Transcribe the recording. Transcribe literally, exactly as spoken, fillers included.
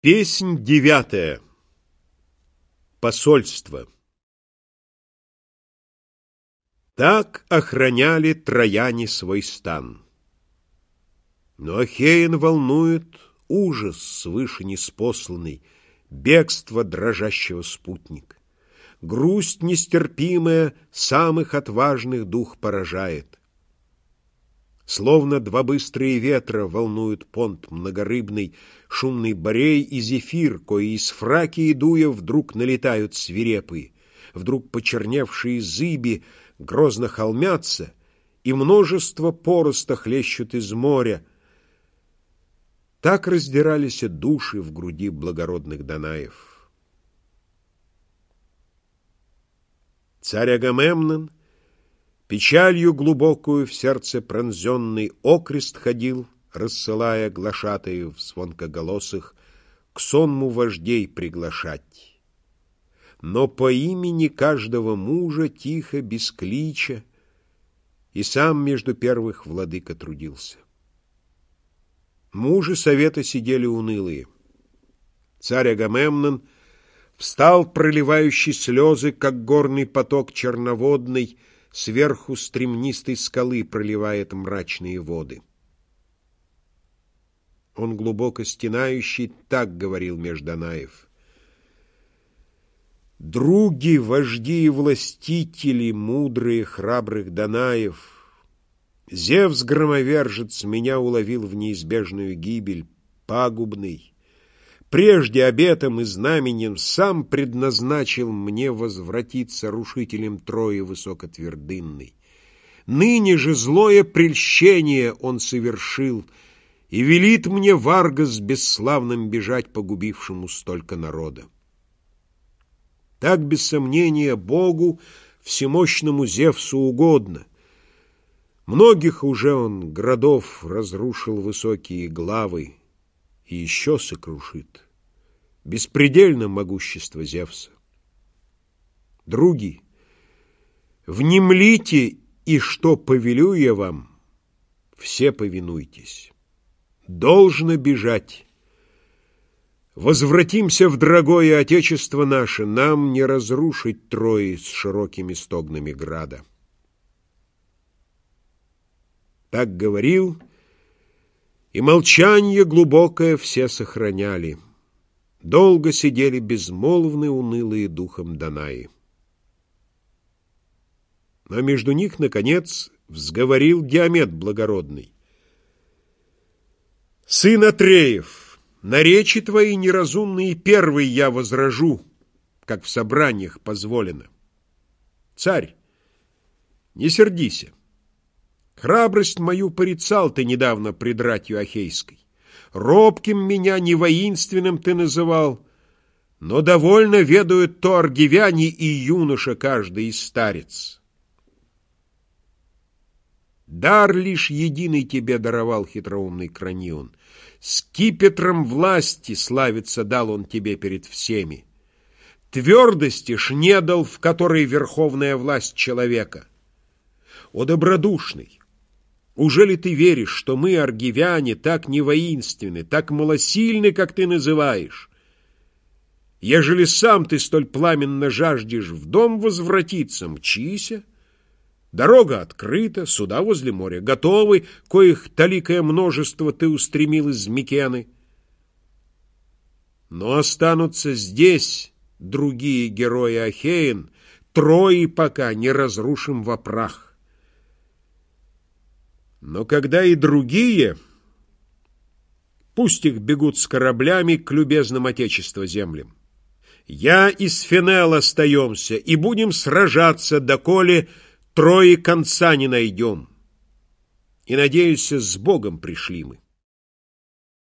Песнь девятая. Посольство. Так охраняли трояне свой стан. Но Ахеен волнует ужас свыше неспосланный, бегство дрожащего спутник. Грусть нестерпимая самых отважных дух поражает. Словно два быстрые ветра волнуют понт многорыбный, шумный Борей и Зефир, кои из Фракии дуя вдруг налетают свирепые, вдруг почерневшие зыби грозно холмятся, и множество пороста хлещут из моря. Так раздирались души в груди благородных Данаев. Царь Агамемнон, печалью глубокую в сердце пронзенный, окрест ходил, рассылая глашатаев звонкоголосых к сонму вождей приглашать. Но по имени каждого мужа тихо, без клича, и сам между первых владыка трудился. Мужи совета сидели унылые. Царь Агамемнон встал, проливающий слезы, как горный поток черноводный, сверху стремнистой скалы проливает мрачные воды. Он, глубоко стенающий, так говорил меж Данаев: «Други, вожди и властители, мудрые, храбрых Данаев, Зевс громовержец меня уловил в неизбежную гибель, пагубный. Прежде обетом и знаменем сам предназначил мне возвратиться рушителем Трои высокотвердынной. Ныне же злое прельщение он совершил и велит мне Варгас бесславным бежать, погубившему столько народа. Так, без сомнения, Богу, всемощному Зевсу угодно. Многих уже он городов разрушил высокие главы, и еще сокрушит. Беспредельно могущество Зевса. Други, внемлите, и что повелю я вам, все повинуйтесь. Должно бежать. Возвратимся в дорогое отечество наше, нам не разрушить Трои с широкими стогнами града. Так говорил, и молчанье глубокое все сохраняли. Долго сидели безмолвны, унылые духом Данаи. Но между них, наконец, взговорил Диамет благородный: «Сын Атреев, на речи твои неразумные первый я возражу, как в собраниях позволено. Царь, не сердися. Храбрость мою порицал ты недавно пред ратью Ахейской. Робким меня, не воинственным ты называл, но довольно ведают то аргивяне и юноша каждый и старец. Дар лишь единый тебе даровал хитроумный Кранион. Скипетром власти славиться дал он тебе перед всеми. Твердости ж не дал, в которой верховная власть человека. О добродушный! Ужели ты веришь, что мы, аргивяне, так не воинственны, так малосильны, как ты называешь? Ежели сам ты столь пламенно жаждешь в дом возвратиться, мчися. Дорога открыта, суда возле моря готовы, коих таликое множество ты устремил из Микены. Но останутся здесь другие герои Ахеен, Трои пока не разрушим во прах. Но когда и другие, пусть их бегут с кораблями к любезным отечества землям. Я и с Фенел остаемся, и будем сражаться, доколе Трои конца не найдем. И, надеюсь, с Богом пришли мы.